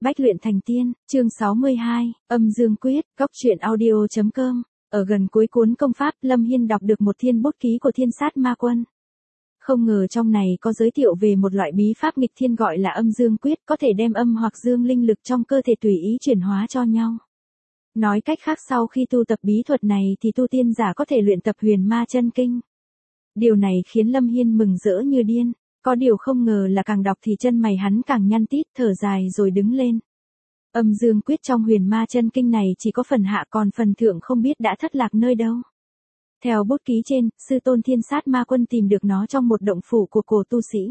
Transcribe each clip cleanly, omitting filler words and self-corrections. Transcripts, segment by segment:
Bách luyện thành tiên, chương 62, âm dương quyết, góc truyện audio.com. Ở gần cuối cuốn công pháp, Lâm Hiên đọc được một thiên bút ký của Thiên Sát Ma Quân. Không ngờ trong này có giới thiệu về một loại bí pháp nghịch thiên gọi là âm dương quyết, có thể đem âm hoặc dương linh lực trong cơ thể tùy ý chuyển hóa cho nhau. Nói cách khác, sau khi tu tập bí thuật này thì tu tiên giả có thể luyện tập huyền ma chân kinh. Điều này khiến Lâm Hiên mừng rỡ như điên. Có điều không ngờ là càng đọc thì chân mày hắn càng nhăn tít, thở dài rồi đứng lên. Âm dương quyết trong huyền ma chân kinh này chỉ có phần hạ, còn phần thượng không biết đã thất lạc nơi đâu. Theo bút ký trên, sư tôn Thiên Sát Ma Quân tìm được nó trong một động phủ của cổ tu sĩ.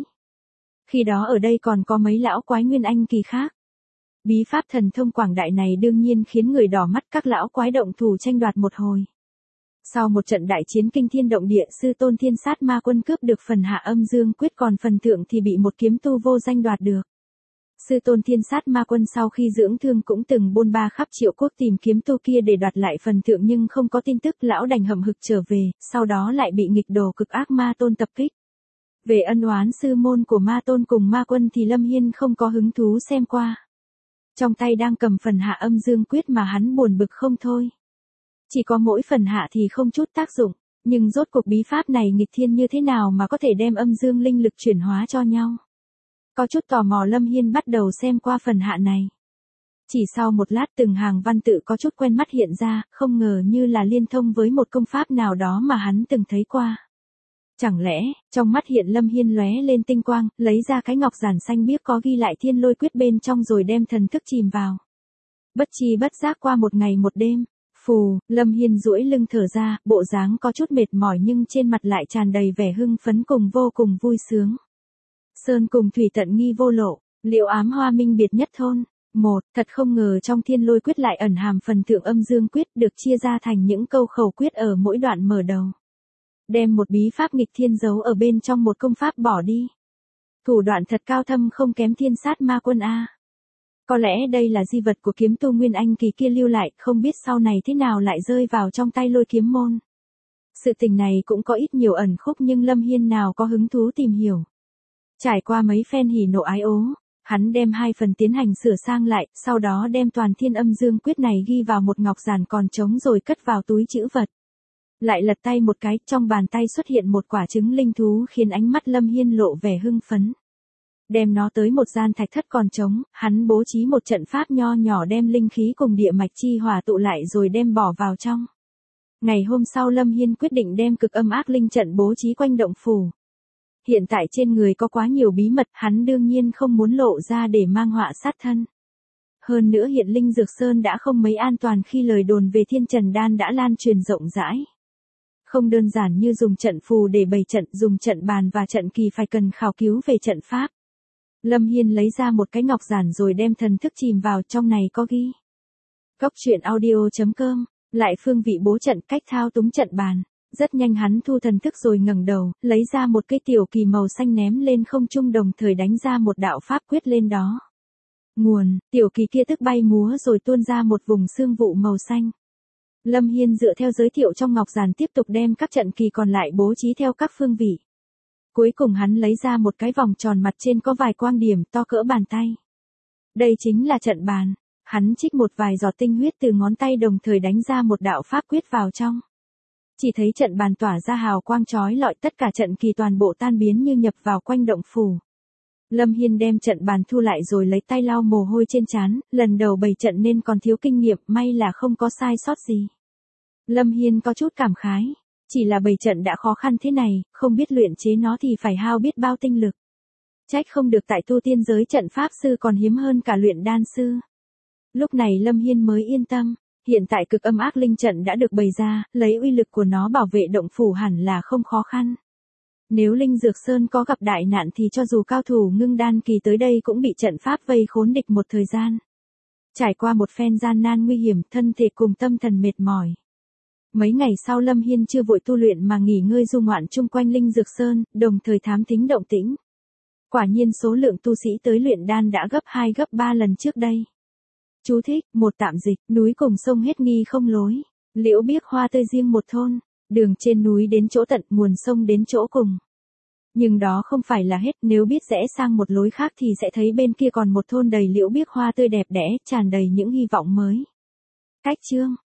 Khi đó ở đây còn có mấy lão quái nguyên anh kỳ khác. Bí pháp thần thông quảng đại này đương nhiên khiến người đỏ mắt, các lão quái động thủ tranh đoạt một hồi. Sau một trận đại chiến kinh thiên động địa, sư tôn Thiên Sát Ma Quân cướp được phần hạ âm dương quyết, còn phần thượng thì bị một kiếm tu vô danh đoạt được. Sư tôn Thiên Sát Ma Quân sau khi dưỡng thương cũng từng bôn ba khắp Triệu Quốc tìm kiếm tu kia để đoạt lại phần thượng, nhưng không có tin tức, lão đành hậm hực trở về, sau đó lại bị nghịch đồ cực ác Ma Tôn tập kích. Về ân oán sư môn của Ma Tôn cùng Ma Quân thì Lâm Hiên không có hứng thú xem qua. Trong tay đang cầm phần hạ âm dương quyết mà hắn buồn bực không thôi. Chỉ có mỗi phần hạ thì không chút tác dụng, nhưng rốt cuộc bí pháp này nghịch thiên như thế nào mà có thể đem âm dương linh lực chuyển hóa cho nhau. Có chút tò mò, Lâm Hiên bắt đầu xem qua phần hạ này. Chỉ sau một lát từng hàng văn tự có chút quen mắt hiện ra, không ngờ như là liên thông với một công pháp nào đó mà hắn từng thấy qua. Chẳng lẽ, trong mắt hiện Lâm Hiên lóe lên tinh quang, lấy ra cái ngọc giản xanh biếc có ghi lại thiên lôi quyết bên trong rồi đem thần thức chìm vào. Bất chi bất giác qua một ngày một đêm. Phù, Lâm Hiên duỗi lưng thở ra, bộ dáng có chút mệt mỏi nhưng trên mặt lại tràn đầy vẻ hưng phấn cùng vô cùng vui sướng. Sơn cùng thủy tận nghi vô lộ, liệu ám hoa minh biệt nhất thôn. Thật không ngờ trong thiên lôi quyết lại ẩn hàm phần thượng âm dương quyết, được chia ra thành những câu khẩu quyết ở mỗi đoạn mở đầu. Đem một bí pháp nghịch thiên giấu ở bên trong một công pháp bỏ đi. Thủ đoạn thật cao thâm không kém Thiên Sát Ma Quân a. Có lẽ đây là di vật của kiếm tu nguyên anh kỳ kia lưu lại, không biết sau này thế nào lại rơi vào trong tay Lôi Kiếm Môn. Sự tình này cũng có ít nhiều ẩn khúc nhưng Lâm Hiên nào có hứng thú tìm hiểu. Trải qua mấy phen hỉ nộ ái ố, hắn đem 2 phần tiến hành sửa sang lại, sau đó đem toàn thiên âm dương quyết này ghi vào một ngọc giản còn trống rồi cất vào túi trữ vật. Lại lật tay một cái, trong bàn tay xuất hiện một quả trứng linh thú khiến ánh mắt Lâm Hiên lộ vẻ hưng phấn. Đem nó tới một gian thạch thất còn trống, hắn bố trí một trận pháp nho nhỏ đem linh khí cùng địa mạch chi hòa tụ lại rồi đem bỏ vào trong. Ngày hôm sau Lâm Hiên quyết định đem cực âm ác linh trận bố trí quanh động phủ. Hiện tại trên người có quá nhiều bí mật, hắn đương nhiên không muốn lộ ra để mang họa sát thân. Hơn nữa hiện Linh Dược Sơn đã không mấy an toàn khi lời đồn về Thiên Trần Đan đã lan truyền rộng rãi. Không đơn giản như dùng trận phù để bày trận, dùng trận bàn và trận kỳ phải cần khảo cứu về trận pháp. Lâm Hiên lấy ra một cái ngọc giản rồi đem thần thức chìm vào, trong này có ghi. Góc truyện audio.com, lại phương vị bố trận, cách thao túng trận bàn. Rất nhanh hắn thu thần thức rồi ngẩng đầu, lấy ra một cây tiểu kỳ màu xanh ném lên không trung, đồng thời đánh ra một đạo pháp quyết lên đó. Nguồn, tiểu kỳ kia tức bay múa rồi tuôn ra một vùng sương vụ màu xanh. Lâm Hiên dựa theo giới thiệu trong ngọc giản tiếp tục đem các trận kỳ còn lại bố trí theo các phương vị. Cuối cùng hắn lấy ra một cái vòng tròn mặt trên có vài quang điểm to cỡ bàn tay. Đây chính là trận bàn. Hắn trích một vài giọt tinh huyết từ ngón tay đồng thời đánh ra một đạo pháp quyết vào trong. Chỉ thấy trận bàn tỏa ra hào quang chói lọi, tất cả trận kỳ toàn bộ tan biến như nhập vào quanh động phủ. Lâm Hiên đem trận bàn thu lại rồi lấy tay lau mồ hôi trên trán, lần đầu bày trận nên còn thiếu kinh nghiệm, may là không có sai sót gì. Lâm Hiên có chút cảm khái. Chỉ là bày trận đã khó khăn thế này, không biết luyện chế nó thì phải hao biết bao tinh lực. Trách không được tại tu tiên giới trận pháp sư còn hiếm hơn cả luyện đan sư. Lúc này Lâm Hiên mới yên tâm, hiện tại cực âm ác linh trận đã được bày ra, lấy uy lực của nó bảo vệ động phủ hẳn là không khó khăn. Nếu Linh Dược Sơn có gặp đại nạn thì cho dù cao thủ ngưng đan kỳ tới đây cũng bị trận pháp vây khốn địch một thời gian. Trải qua một phen gian nan nguy hiểm, thân thể cùng tâm thần mệt mỏi. Mấy ngày sau Lâm Hiên chưa vội tu luyện mà nghỉ ngơi du ngoạn chung quanh Linh Dược Sơn, đồng thời thám thính động tĩnh. Quả nhiên số lượng tu sĩ tới luyện đan đã gấp 2 gấp 3 lần trước đây. Chú thích, một tạm dịch, núi cùng sông hết nghi không lối. Liễu biếc hoa tươi riêng một thôn. Đường trên núi đến chỗ tận, nguồn sông đến chỗ cùng. Nhưng đó không phải là hết, nếu biết rẽ sang một lối khác thì sẽ thấy bên kia còn một thôn đầy liễu biếc hoa tươi đẹp đẽ, tràn đầy những hy vọng mới. Cách chương